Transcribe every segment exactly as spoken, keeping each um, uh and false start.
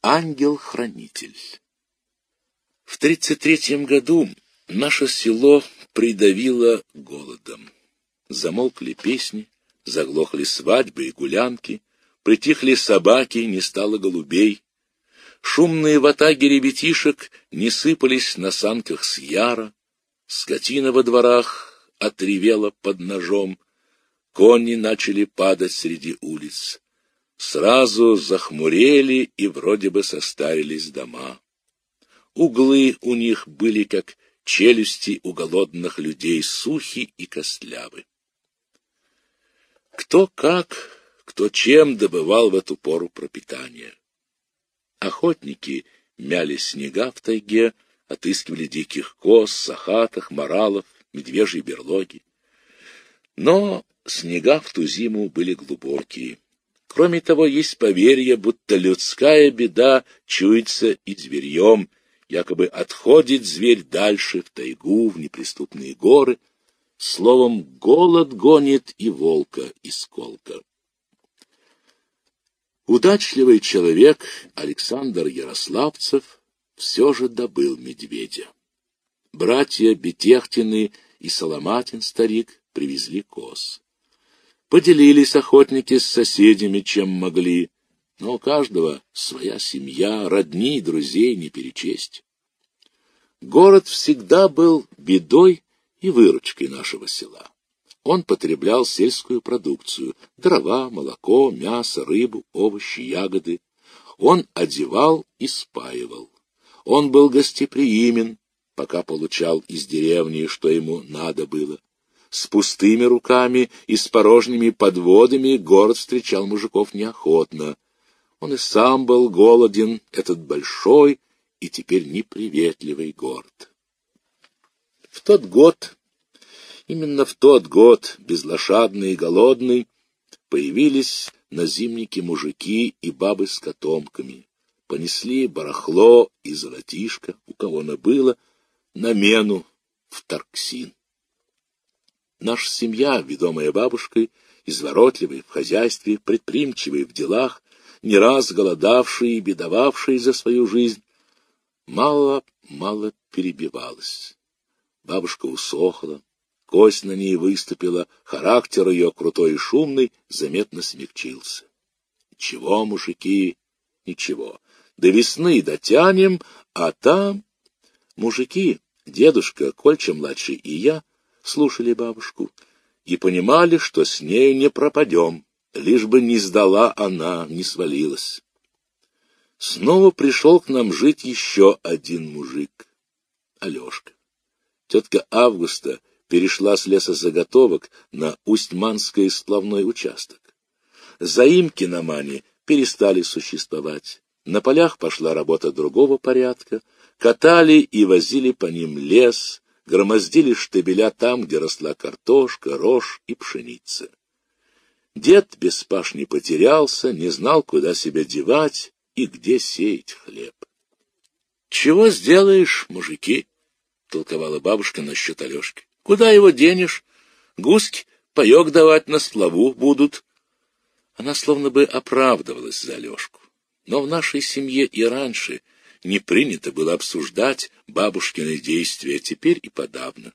Ангел-хранитель. В тридцать третьем году наше село придавило голодом. Замолкли песни, заглохли свадьбы и гулянки, притихли собаки, не стало голубей. Шумные ватаги ребятишек не сыпались на санках с яра, скотина во дворах отревела под ножом, кони начали падать среди улиц. Сразу захмурели и вроде бы состарились дома. Углы у них были, как челюсти у голодных людей, сухи и костлявы. Кто как, кто чем добывал в эту пору пропитание. Охотники мяли снега в тайге, отыскивали диких коз, сахатых, моралов, медвежьи берлоги. Но снега в ту зиму были глубокие. Кроме того, есть поверье, будто людская беда чуется и зверьем, якобы отходит зверь дальше в тайгу, в неприступные горы. Словом, голод гонит и волка из колка. Удачливый человек Александр Ярославцев все же добыл медведя. Братья Бетехтины и Соломатин старик привезли коз. Поделились охотники с соседями, чем могли, но у каждого своя семья, родни и друзей не перечесть. Город всегда был бедой и выручкой нашего села. Он потреблял сельскую продукцию — дрова, молоко, мясо, рыбу, овощи, ягоды. Он одевал и спаивал. Он был гостеприимен, пока получал из деревни, что ему надо было. С пустыми руками и с порожними подводами город встречал мужиков неохотно. Он и сам был голоден, этот большой и теперь неприветливый город. В тот год, именно в тот год, безлошадный и голодный, появились на зимнике мужики и бабы с котомками. Понесли барахло и золотишко, у кого оно было, на мену в Тарксин. Наша семья, ведомая бабушкой, изворотливой в хозяйстве, предприимчивой в делах, не раз голодавшая и бедовавшая за свою жизнь, мало-мало перебивалась. Бабушка усохла, кость на ней выступила, характер ее, крутой и шумный, заметно смягчился. Чего, мужики, ничего, до весны дотянем, а там... Мужики, дедушка, Кольча-младший и я слушали бабушку и понимали, что с нею не пропадем, лишь бы не сдала она, не свалилась. Снова пришел к нам жить еще один мужик, Алешка. Тетка Августа перешла с лесозаготовок на Усть-Манский сплавной участок. Заимки на Мане перестали существовать. На полях пошла работа другого порядка. Катали и возили по ним лес, громоздили штабеля там, где росла картошка, рожь и пшеница. Дед без пашни потерялся, не знал, куда себя девать и где сеять хлеб. — Чего сделаешь, мужики? — толковала бабушка насчет Алешки. — Куда его денешь? Гуськи паек давать на сплаву будут. Она словно бы оправдывалась за Алешку. Но в нашей семье и раньше не принято было обсуждать бабушкины действия, теперь и подавно.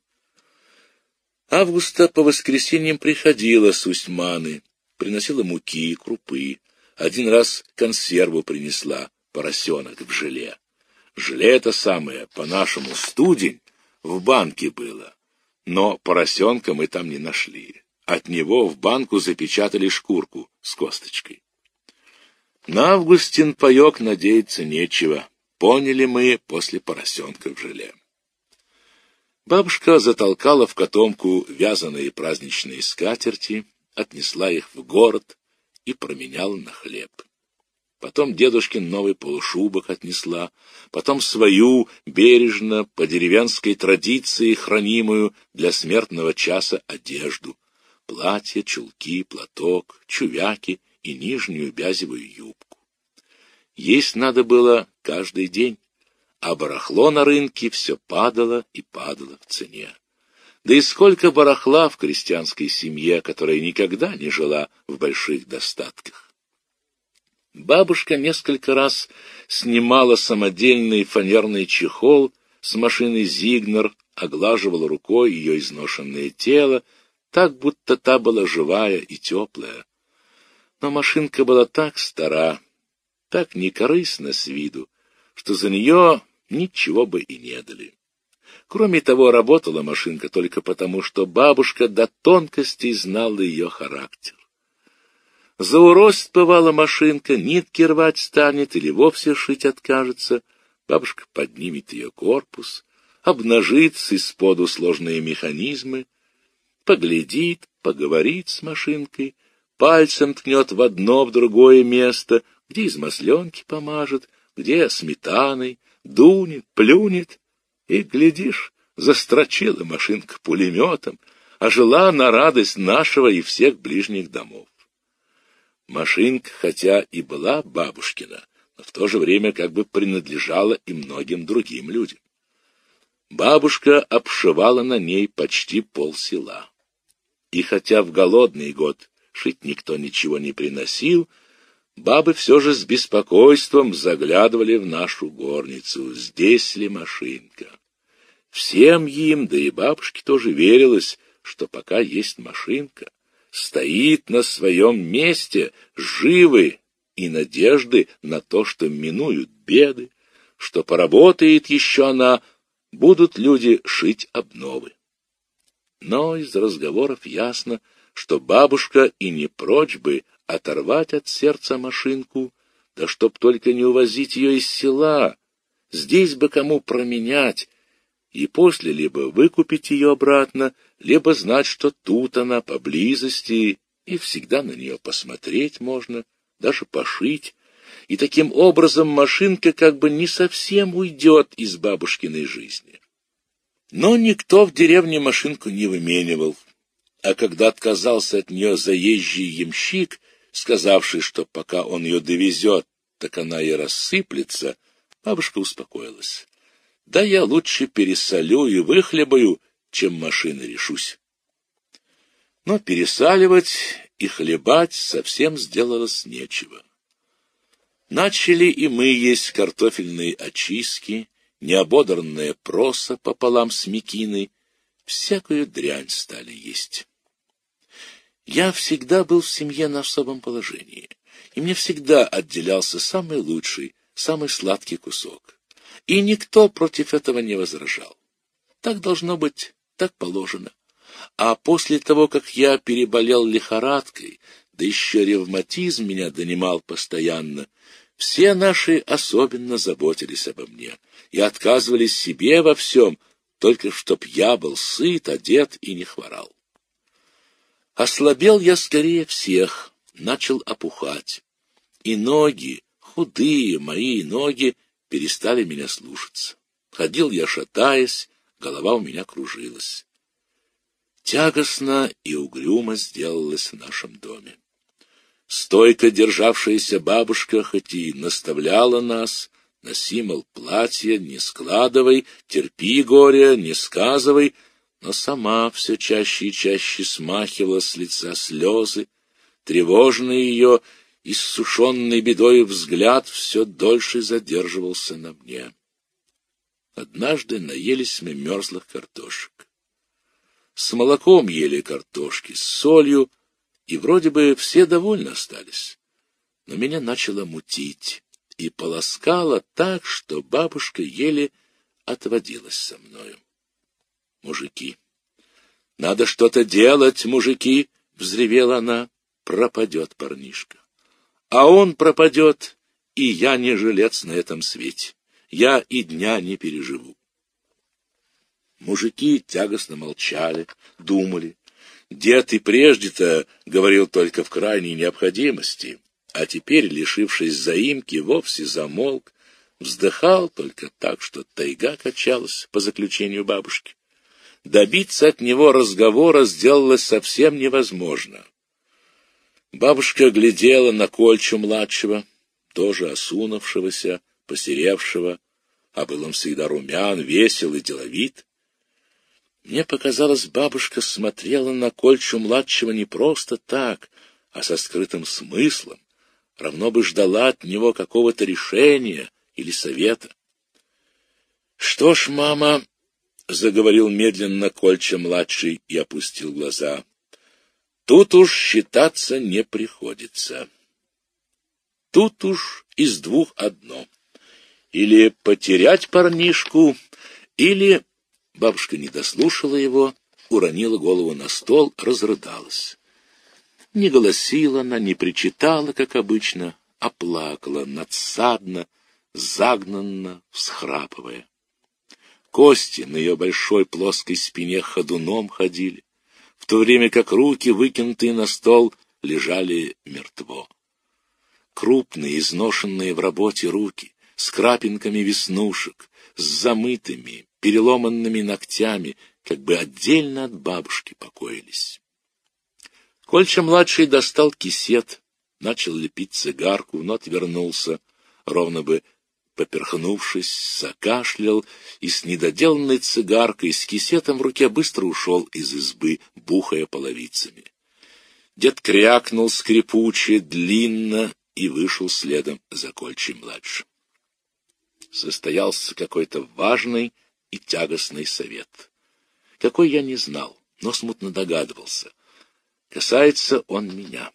Августа по воскресеньям приходила с Усть-Маны, приносила муки, крупы. Один раз консерву принесла, поросенок в желе. Желе это самое, по-нашему, студень, в банке было. Но поросенка мы там не нашли. От него в банку запечатали шкурку с косточкой. На Августин паек надеяться нечего. Поняли мы после поросенка в желе. Бабушка затолкала в котомку вязаные праздничные скатерти, отнесла их в город и променяла на хлеб. Потом дедушкин новый полушубок отнесла, потом свою, бережно, по деревенской традиции, хранимую для смертного часа одежду, платье, чулки, платок, чувяки и нижнюю бязевую юбку. Есть надо было каждый день, а барахло на рынке все падало и падало в цене. Да и сколько барахла в крестьянской семье, которая никогда не жила в больших достатках. Бабушка несколько раз снимала самодельный фанерный чехол с машины «Зигнер», оглаживала рукой ее изношенное тело, так, будто та была живая и теплая. Но машинка была так стара, так некорыстна с виду, что за нее ничего бы и не дали. Кроме того, работала машинка только потому, что бабушка до тонкостей знала ее характер. Заурозит, бывала, машинка, нитки рвать станет или вовсе шить откажется. Бабушка поднимет ее корпус, обнажит из-поду сложные механизмы, поглядит, поговорит с машинкой, пальцем ткнет в одно, в другое место, где из масленки помажет, где сметаной, дунет, плюнет, и, глядишь, застрочила машинка пулеметом, а жила на радость нашего и всех ближних домов. Машинка, хотя и была бабушкина, но в то же время как бы принадлежала и многим другим людям. Бабушка обшивала на ней почти полсела. И хотя в голодный год шить никто ничего не приносил, бабы все же с беспокойством заглядывали в нашу горницу, здесь ли машинка. Всем им, да и бабушке тоже верилось, что пока есть машинка, стоит на своем месте живы и надежды на то, что минуют беды, что поработает еще она, будут люди шить обновы. Но из разговоров ясно, что бабушка и не прочь бы оторвать от сердца машинку, да чтоб только не увозить ее из села, здесь бы кому променять, и после либо выкупить ее обратно, либо знать, что тут она поблизости, и всегда на нее посмотреть можно, даже пошить, и таким образом машинка как бы не совсем уйдет из бабушкиной жизни. Но никто в деревне машинку не выменивал, а когда отказался от нее заезжий ямщик, сказавший, что пока он ее довезет, так она и рассыплется, бабушка успокоилась. Да я лучше пересолю и выхлебаю, чем машины решусь. Но пересаливать и хлебать совсем сделалось нечего. Начали и мы есть картофельные очистки, неободранная проса пополам с мекиной, всякую дрянь стали есть. Я всегда был в семье на особом положении, и мне всегда отделялся самый лучший, самый сладкий кусок. И никто против этого не возражал. Так должно быть, так положено. А после того, как я переболел лихорадкой, да еще ревматизм меня донимал постоянно, все наши особенно заботились обо мне и отказывались себе во всем, только чтоб я был сыт, одет и не хворал. Ослабел я скорее всех, начал опухать, и ноги, худые мои ноги, перестали меня слушаться. Ходил я шатаясь, голова у меня кружилась. Тягостно и угрюмо сделалось в нашем доме. Стойко державшаяся бабушка хоть и наставляла нас: носи, мол, платье, не складывай, терпи горе, не сказывай, но сама все чаще и чаще смахивала с лица слезы, тревожный ее, иссушенный бедой взгляд все дольше задерживался на мне. Однажды наелись мы мерзлых картошек. С молоком ели картошки, с солью, и вроде бы все довольны остались. Но меня начало мутить, и полоскало так, что бабушка еле отводилась со мною. «Мужики! Надо что-то делать, мужики!» — взревела она. «Пропадет парнишка. А он пропадет, и я не жилец на этом свете. Я и дня не переживу». Мужики тягостно молчали, думали. Дед и прежде-то говорил только в крайней необходимости, а теперь, лишившись заимки, вовсе замолк, вздыхал только так, что тайга качалась по заключению бабушки. Добиться от него разговора сделалось совсем невозможно. Бабушка глядела на Кольчу-младшего, тоже осунувшегося, посеревшего, а был он всегда румян, весел и деловит. Мне показалось, бабушка смотрела на Кольчу-младшего не просто так, а со скрытым смыслом, равно бы ждала от него какого-то решения или совета. — Что ж, мама, — заговорил медленно Кольча-младший и опустил глаза, — тут уж считаться не приходится. Тут уж из двух одно. Или потерять парнишку, или... Бабушка не дослушала его, уронила голову на стол, разрыдалась. Не голосила она, не причитала, как обычно, а плакала надсадно, загнанно, всхрапывая. Кости на ее большой плоской спине ходуном ходили, в то время как руки, выкинутые на стол, лежали мертво. Крупные, изношенные в работе руки, с крапинками веснушек, с замытыми, переломанными ногтями, как бы отдельно от бабушки покоились. Кольча-младший достал кисет, начал лепить цигарку, но отвернулся, ровно бы поперхнувшись, закашлял и с недоделанной цигаркой, с кисетом в руке быстро ушел из избы, бухая половицами. Дед крякнул скрипуче, длинно и вышел следом за Кольчей-младшим. Состоялся какой-то важный и тягостный совет. Какой я не знал, но смутно догадывался. Касается он меня.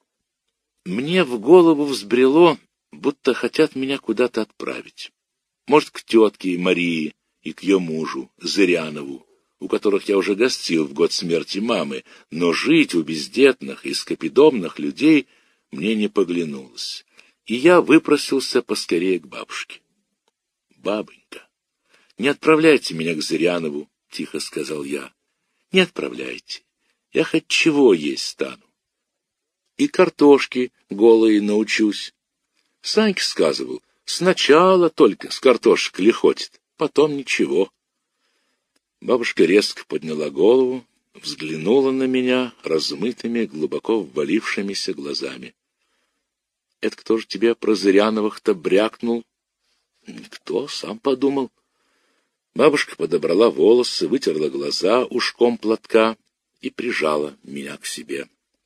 Мне в голову взбрело, будто хотят меня куда-то отправить. Может, к тетке Марии и к ее мужу, Зырянову, у которых я уже гостил в год смерти мамы, но жить у бездетных и скопидомных людей мне не поглянулось, и я выпросился поскорее к бабушке. — Бабонька, не отправляйте меня к Зырянову, — тихо сказал я. — Не отправляйте, я хоть чего есть стану. И картошки голые научусь. Санька сказывал, сначала только с картошек лихотит, потом ничего. Бабушка резко подняла голову, взглянула на меня размытыми, глубоко ввалившимися глазами. — Это кто же тебе про Зыряновых-то брякнул? — Никто, сам подумал. Бабушка подобрала волосы, вытерла глаза ушком платка и прижала меня к себе.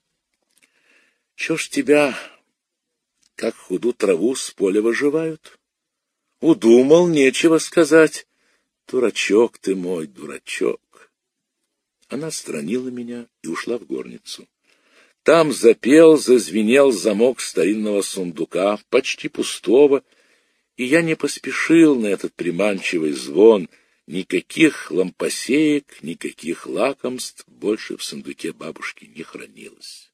— Чё ж тебя, как худу траву с поля выживают? Удумал, нечего сказать. Дурачок ты мой, дурачок. Она отстранила меня и ушла в горницу. Там запел, зазвенел замок старинного сундука, почти пустого, и я не поспешил на этот приманчивый звон. Никаких лампосеек, никаких лакомств больше в сундуке бабушки не хранилось.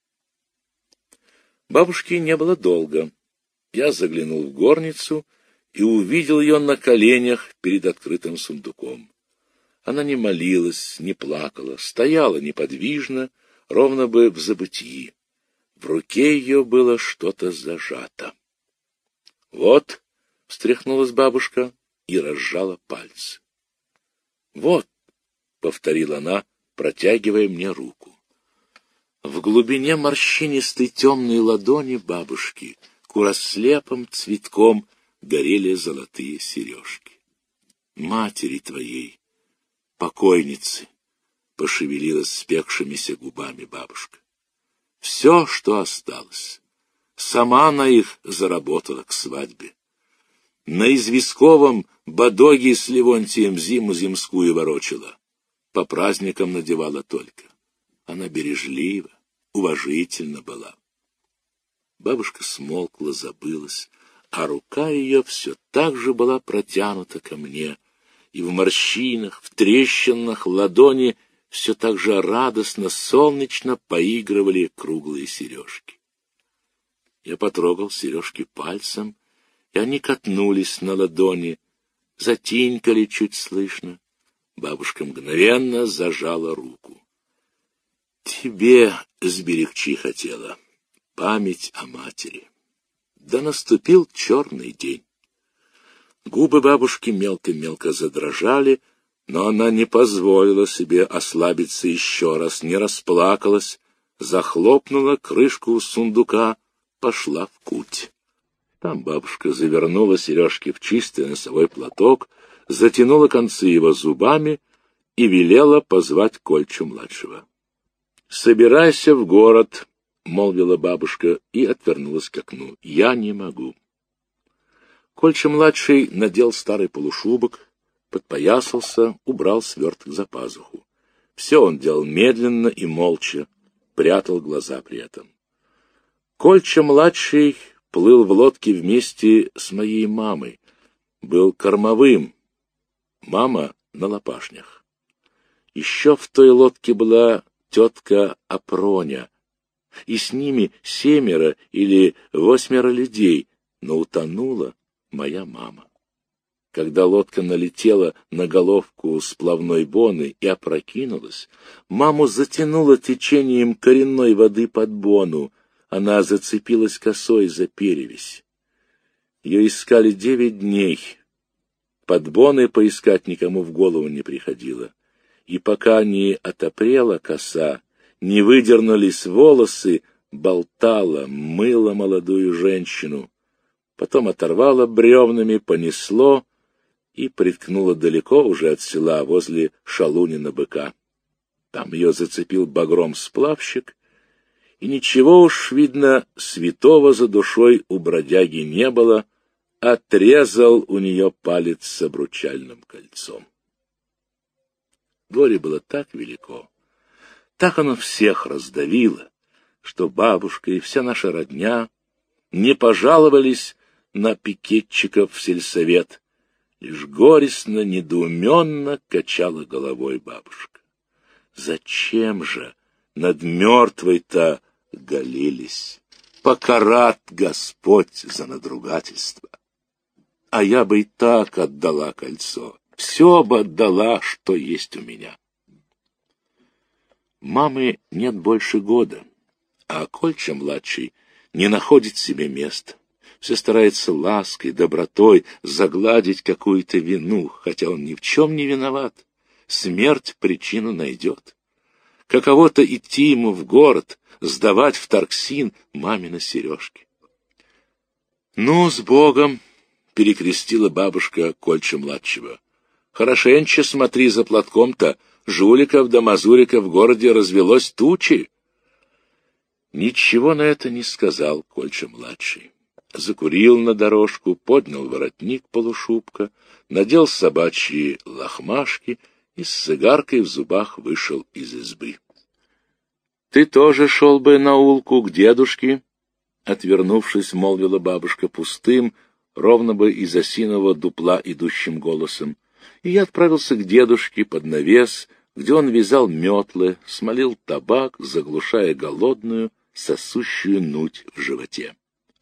Бабушки не было долго. Я заглянул в горницу и увидел ее на коленях перед открытым сундуком. Она не молилась, не плакала, стояла неподвижно, ровно бы в забытии. В руке ее было что-то зажато. — Вот, — встряхнулась бабушка и разжала пальцы. — Вот, — повторила она, протягивая мне руку. В глубине морщинистой темной ладони бабушки курослепым цветком горели золотые сережки. — Матери твоей, покойницы, — пошевелилась спекшимися губами бабушка. — Все, что осталось. Сама она их заработала к свадьбе. На известковом бодоги с Левонтием зиму земскую ворочала. По праздникам надевала только. Она бережлива, уважительна была. Бабушка смолкла, забылась, а рука ее все так же была протянута ко мне, и в морщинах, в трещинах ладони все так же радостно, солнечно поигрывали круглые сережки. Я потрогал сережки пальцем, и они катнулись на ладони, затинькали чуть слышно. Бабушка мгновенно зажала руку. — Тебе сберегчи хотела, память о матери. Да наступил черный день. Губы бабушки мелко-мелко задрожали, но она не позволила себе ослабиться еще раз, не расплакалась, захлопнула крышку сундука, пошла в куть. Там бабушка завернула сережки в чистый носовой платок, затянула концы его зубами и велела позвать Кольчу-младшего. — Собирайся в город, — молвила бабушка и отвернулась к окну. — Я не могу. Кольча-младший надел старый полушубок, подпоясался, убрал сверток за пазуху. Все он делал медленно и молча, прятал глаза при этом. Кольча-младший плыл в лодке вместе с моей мамой, был кормовым, мама на лопашнях. Еще в той лодке была тетка Апроня, и с ними семеро или восьмеро людей, но утонула моя мама. Когда лодка налетела на головку сплавной боны и опрокинулась, маму затянуло течением коренной воды под бону, она зацепилась косой за перевязь. Ее искали девять дней. Под боной поискать никому в голову не приходило. И пока не отопрела коса, не выдернулись волосы, болтала, мыла молодую женщину. Потом оторвала бревнами, понесло и приткнула далеко уже от села, возле Шалунина быка. Там ее зацепил багром сплавщик, и ничего уж, видно, святого за душой у бродяги не было, отрезал у нее палец с обручальным кольцом. Горе было так велико, так оно всех раздавило, что бабушка и вся наша родня не пожаловались на пикетчиков в сельсовет, лишь горестно, недоуменно качала головой бабушка. Зачем же над мертвой-то галились? Покарат Господь за надругательство. А я бы и так отдала кольцо, все бы отдала, что есть у меня. Мамы нет больше года, а Кольча-младший не находит себе места. Все старается лаской, добротой загладить какую-то вину, хотя он ни в чем не виноват. Смерть причину найдет. Каково-то идти ему в город, сдавать в Тарксин мамины сережки. — Ну, с Богом! — перекрестила бабушка Кольча-младшего. — Хорошеньче смотри за платком-то, жуликов да мазуриков в городе развелось тучи. Ничего на это не сказал Кольча-младший. Закурил на дорожку, поднял воротник полушубка, надел собачьи лохмашки и с сигаркой в зубах вышел из избы. — Ты тоже шел бы на улку к дедушке? — отвернувшись, молвила бабушка пустым, ровно бы из осинового дупла идущим голосом. И я отправился к дедушке под навес, где он вязал метлы, смолил табак, заглушая голодную, сосущую нуть в животе.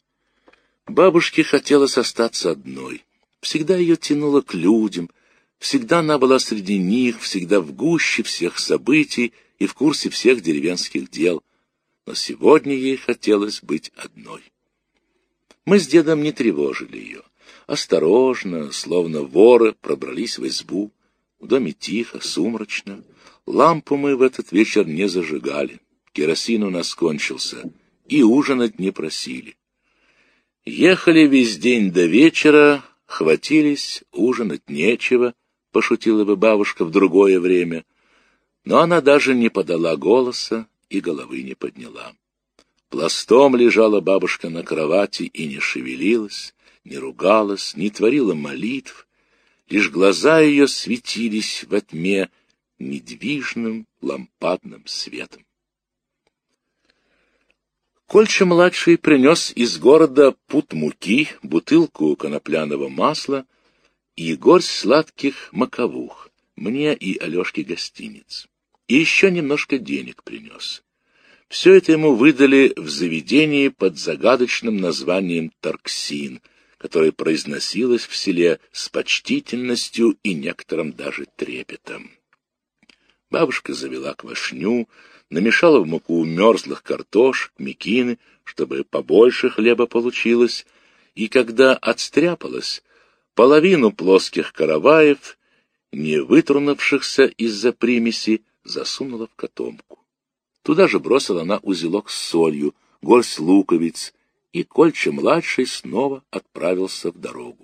Бабушке хотелось остаться одной. Всегда ее тянуло к людям, всегда она была среди них, всегда в гуще всех событий и в курсе всех деревенских дел. Но сегодня ей хотелось быть одной. Мы с дедом не тревожили ее. Осторожно, словно воры, пробрались в избу. В доме тихо, сумрачно. Лампу мы в этот вечер не зажигали. Керосин у нас кончился, и ужинать не просили. Ехали весь день до вечера, хватились, ужинать нечего, пошутила бы бабушка в другое время. Но она даже не подала голоса и головы не подняла. Пластом лежала бабушка на кровати и не шевелилась, не ругалась, не творила молитв, лишь глаза ее светились во тьме недвижным лампадным светом. Кольча-младший принес из города пуд муки, бутылку конопляного масла и горсть сладких маковух, мне и Алешке гостиниц. И еще немножко денег принес. Все это ему выдали в заведении под загадочным названием Тарксин, которое произносилось в селе с почтительностью и некоторым даже трепетом. Бабушка завела квашню, намешала в муку мерзлых картошек, мекины, чтобы побольше хлеба получилось, и когда отстряпалась, половину плоских караваев, не вытронувшихся из-за примеси, засунула в котомку. Туда же бросила она узелок с солью, горсть луковиц, и Кольча-младший снова отправился в дорогу.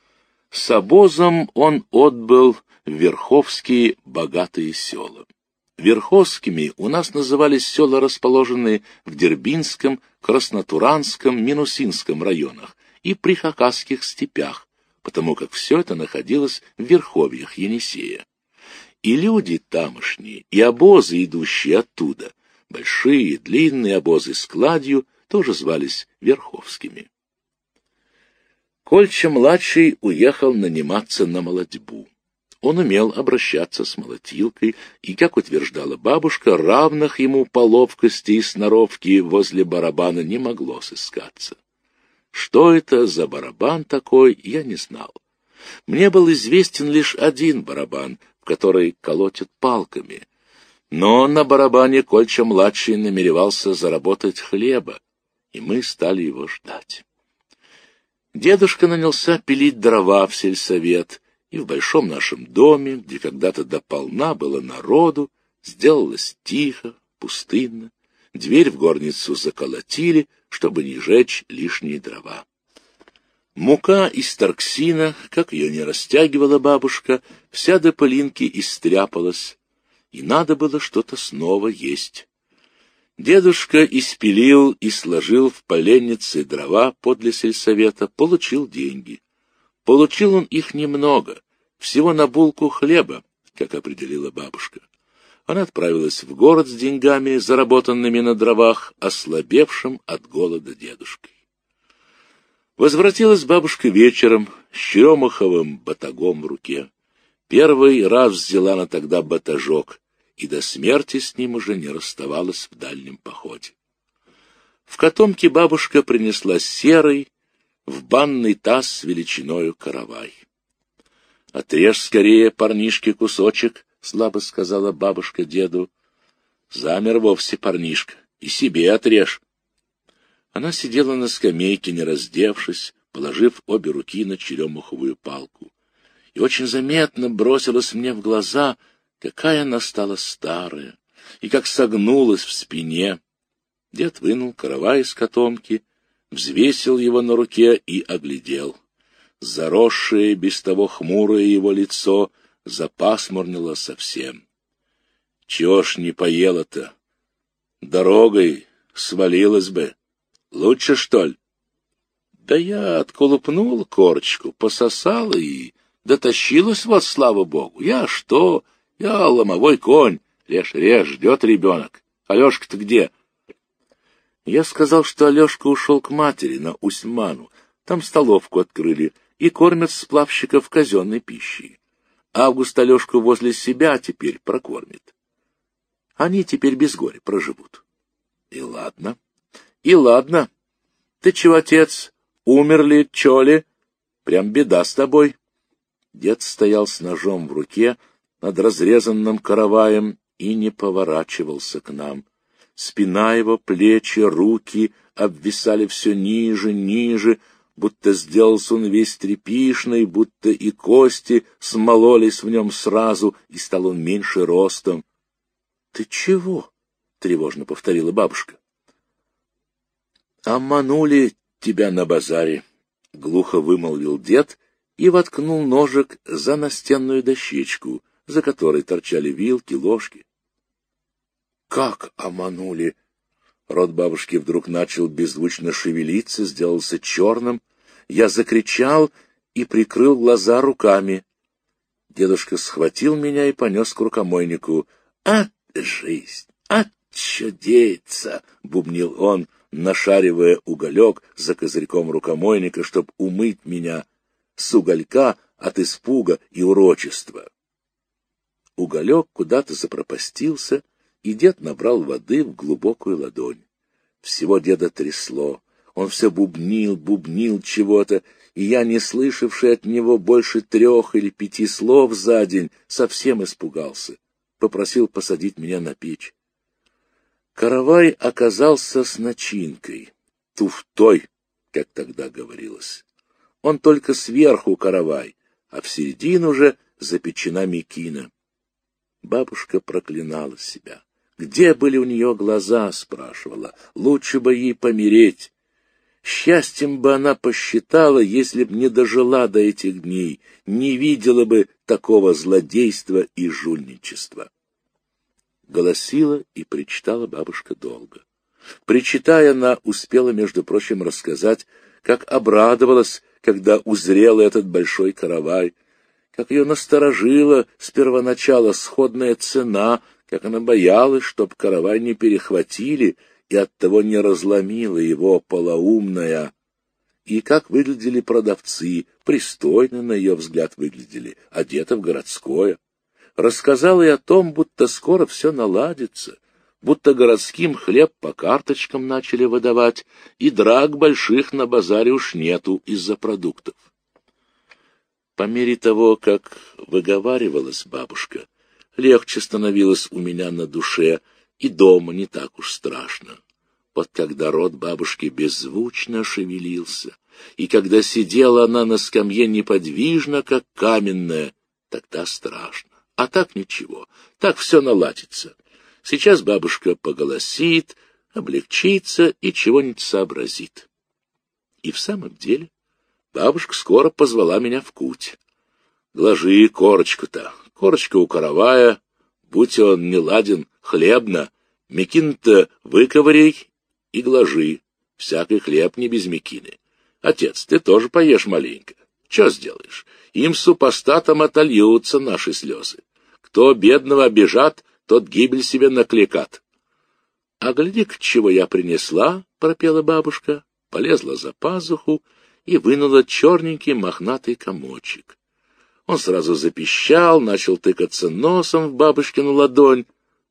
С обозом он отбыл в Верховские богатые села. Верховскими у нас назывались села, расположенные в Дербинском, Краснотуранском, Минусинском районах и Прихакасских степях, потому как все это находилось в верховьях Енисея. И люди тамошние, и обозы, идущие оттуда, большие, длинные обозы с кладью, тоже звались Верховскими. Кольча-младший уехал наниматься на молотьбу. Он умел обращаться с молотилкой, и, как утверждала бабушка, равных ему по ловкости и сноровке возле барабана не могло сыскаться. Что это за барабан такой, я не знал. Мне был известен лишь один барабан, в который колотят палками. Но на барабане Кольча-младший намеревался заработать хлеба, и мы стали его ждать. Дедушка нанялся пилить дрова в сельсовет, и в большом нашем доме, где когда-то дополна было народу, сделалось тихо, пустынно. Дверь в горницу заколотили, чтобы не жечь лишние дрова. Мука из торксина, как ее не растягивала бабушка, вся до пылинки истряпалась, и надо было что-то снова есть. Дедушка испилил и сложил в поленнице дрова подле сельсовета, получил деньги. Получил он их немного, всего на булку хлеба, как определила бабушка. Она отправилась в город с деньгами, заработанными на дровах, ослабевшим от голода дедушкой. Возвратилась бабушка вечером с черемуховым батагом в руке. Первый раз взяла она тогда батажок, и до смерти с ним уже не расставалась в дальнем походе. В котомке бабушка принесла серый, в банный таз с величиною каравай. — Отрежь скорее, парнишке, кусочек, — слабо сказала бабушка деду. — Замер вовсе парнишка, и себе отрежь. Она сидела на скамейке, не раздевшись, положив обе руки на черемуховую палку. И очень заметно бросилась мне в глаза, какая она стала старая, и как согнулась в спине. Дед вынул каравай из котомки, взвесил его на руке и оглядел. Заросшее, без того хмурое его лицо запасмурнило совсем. — Чего ж не поела-то? Дорогой свалилась бы. Лучше, что ли? — Да я отколупнул корочку, пососала и дотащилась, вот, слава богу. Я что? Я ломовой конь. Режь, режь, ждет ребенок. Алешка-то где? Я сказал, что Алешка ушел к матери на Усьману. Там столовку открыли и кормят сплавщиков казенной пищей. Август Алешку возле себя теперь прокормит. Они теперь без горя проживут. И ладно, и ладно. Ты чего, отец, умер ли, чё ли? Прям беда с тобой. Дед стоял с ножом в руке над разрезанным караваем и не поворачивался к нам. Спина его, плечи, руки обвисали все ниже, ниже, будто сделался он весь тряпишный, будто и кости смололись в нем сразу, и стал он меньше ростом. — Ты чего? — тревожно повторила бабушка. — Обманули тебя на базаре, — глухо вымолвил дед и воткнул ножик за настенную дощечку, за которой торчали вилки, ложки. — Как обманули? Рот бабушки вдруг начал беззвучно шевелиться, сделался черным. Я закричал и прикрыл глаза руками. Дедушка схватил меня и понес к рукомойнику. — От жизнь! От чудеется! — бубнил он, нашаривая уголек за козырьком рукомойника, чтоб умыть меня с уголька от испуга и урочества. Уголек куда-то запропастился, и дед набрал воды в глубокую ладонь. Всего деда трясло. Он все бубнил, бубнил чего-то, и я, не слышавший от него больше трех или пяти слов за день, совсем испугался. Попросил посадить меня на печь. Каравай оказался с начинкой, туфтой, как тогда говорилось. Он только сверху каравай, а в середину же запечена мекина. Бабушка проклинала себя. Где были у нее глаза, спрашивала. Лучше бы ей помереть. Счастьем бы она посчитала, если б не дожила до этих дней, не видела бы такого злодейства и жульничества. Голосила и причитала бабушка долго. Причитая, она успела, между прочим, рассказать, как обрадовалась, когда узрела этот большой каравай, как ее насторожила с первоначала сходная цена, как она боялась, чтоб каравай не перехватили и оттого не разломила его полоумная, и как выглядели продавцы, пристойно, на ее взгляд, выглядели, одеты в городское. Рассказала и о том, будто скоро все наладится, будто городским хлеб по карточкам начали выдавать, и драк больших на базаре уж нету из-за продуктов. По мере того, как выговаривалась бабушка, легче становилось у меня на душе, и дома не так уж страшно. Вот когда рот бабушки беззвучно шевелился, и когда сидела она на скамье неподвижно, как каменная, тогда страшно. А так ничего, так все наладится. Сейчас бабушка поголосит, облегчится и чего-нибудь сообразит. И в самом деле бабушка скоро позвала меня в куть. Глажи корочку-то, корочка у каравая, будь он не ладен, хлебно, мекин-то выковыряй и глажи, всякий хлеб не без мекины. Отец, ты тоже поешь маленько. Че сделаешь? Им супостатам отольются наши слезы. Кто бедного обижат, тот гибель себе накликат. — А гляди-ка, чего я принесла, — пропела бабушка, полезла за пазуху и вынула черненький мохнатый комочек. Он сразу запищал, начал тыкаться носом в бабушкину ладонь.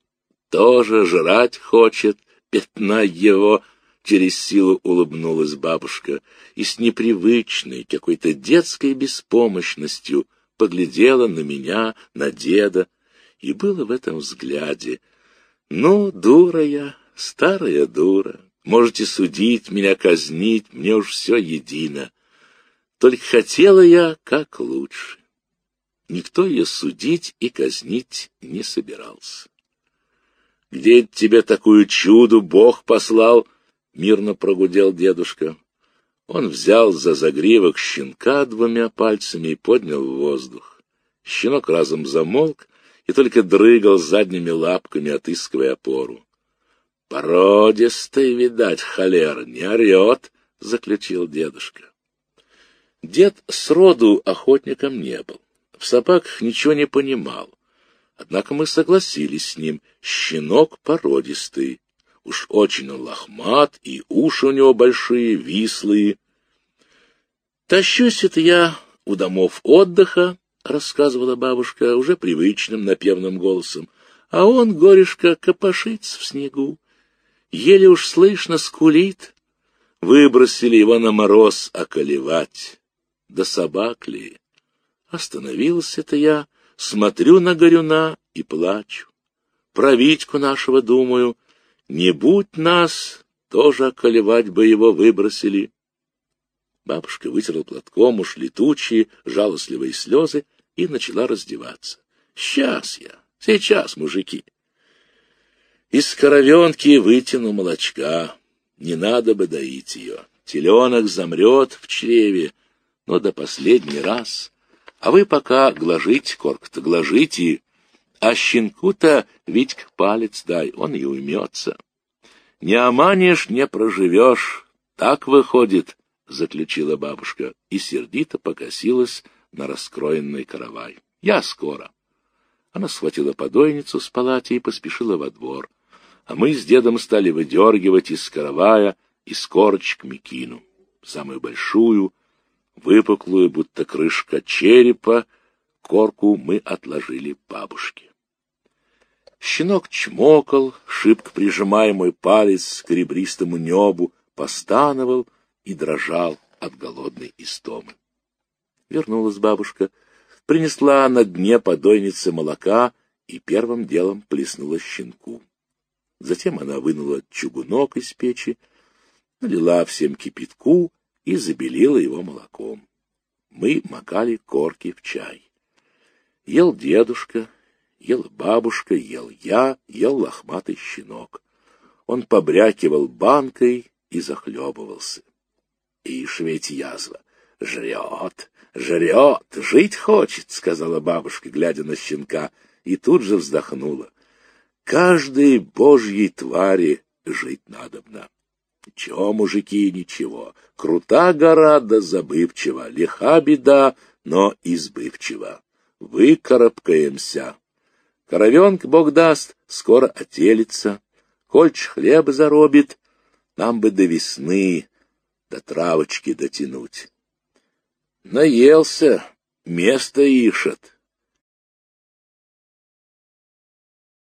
Тоже жрать хочет, пятна его. Через силу улыбнулась бабушка и с непривычной, какой-то детской беспомощностью поглядела на меня, на деда, и было в этом взгляде: ну, дура я, старая дура, можете судить, меня казнить, мне уж все едино. Только хотела я как лучше. Никто ее судить и казнить не собирался. «Где тебе такую чуду Бог послал?» — мирно прогудел дедушка. Он взял за загривок щенка двумя пальцами и поднял в воздух. Щенок разом замолк и только дрыгал задними лапками, отыскивая опору. — Породистый, видать, холер, не орет, — заключил дедушка. Дед сроду охотником не был, в собаках ничего не понимал. Однако мы согласились с ним: щенок породистый. Уж очень он лохмат, и уши у него большие, вислые. Тащусь это я у домов отдыха, — рассказывала бабушка уже привычным напевным голосом, — а он, горюшка, копошится в снегу. Еле уж слышно скулит. Выбросили его на мороз околевать. Да собак ли? Остановился-то я, смотрю на горюна и плачу. Про Витьку нашего думаю: не будь нас, тоже околевать бы его выбросили. Бабушка вытерла платком уж летучие, жалостливые слезы и начала раздеваться. Сейчас я, сейчас, мужики. Из коровенки вытяну молочка, не надо бы доить ее. Теленок замрет в чреве, но до последний раз. А вы пока глажите, корк-то, глажите, а щенку-то Витька палец дай, он и уймется. Не оманишь, не проживешь, так выходит, — заключила бабушка и сердито покосилась на раскроенный каравай. Я скоро. Она схватила подойницу с палати и поспешила во двор, а мы с дедом стали выдергивать из каравая из корочек мекину, самую большую, выпуклую, будто крышка черепа. Корку мы отложили бабушке. Щенок чмокал, шибко прижимая мой палец к ребристому небу, постановал и дрожал от голодной истомы. Вернулась бабушка, принесла на дне подойницы молока и первым делом плеснула щенку. Затем она вынула чугунок из печи, налила всем кипятку и забелила его молоком. Мы макали корки в чай. Ел дедушка, ела бабушка, ел я, ел лохматый щенок. Он побрякивал банкой и захлебывался. Ишь ведь язва, жрет, жрет, жить хочет, — сказала бабушка, глядя на щенка, и тут же вздохнула. Каждой божьей твари жить надобно. Ничего, мужики, ничего. Крута гора да забывчива, лиха беда, но избывчива. Выкарабкаемся. Коровенка, Бог даст, скоро отелится. Кольч хлеб заробит, нам бы до весны, до травочки дотянуть. Наелся, место ишет.